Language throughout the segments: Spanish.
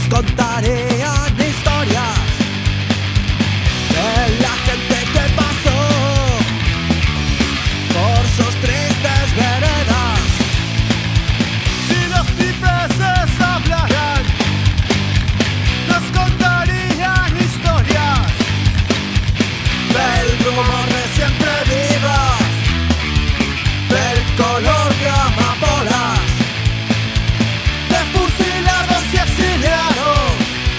contarían historias de la gente que pasó por sus tristes veredas. Si los cipreses hablaran, nos contarían historias Del rumor de siempre vivas, del color de amapolas, de fusilados y exiliados,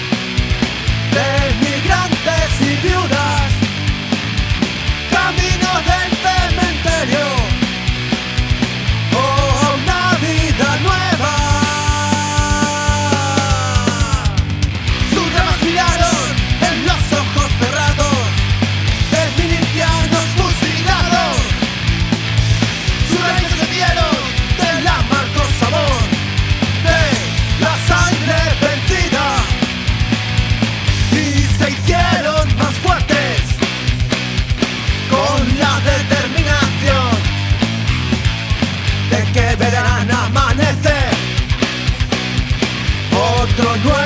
de migrantes y viudas, camino del cementerio o una vida nueva. Sus ramas brillaron En los ojos cerrados de milicianos fusilados. Sus raíces bebieron del amargo sabor de la sangre vencida y se hicieron más fuertes con la determinación de que verán amanecer otro nuevo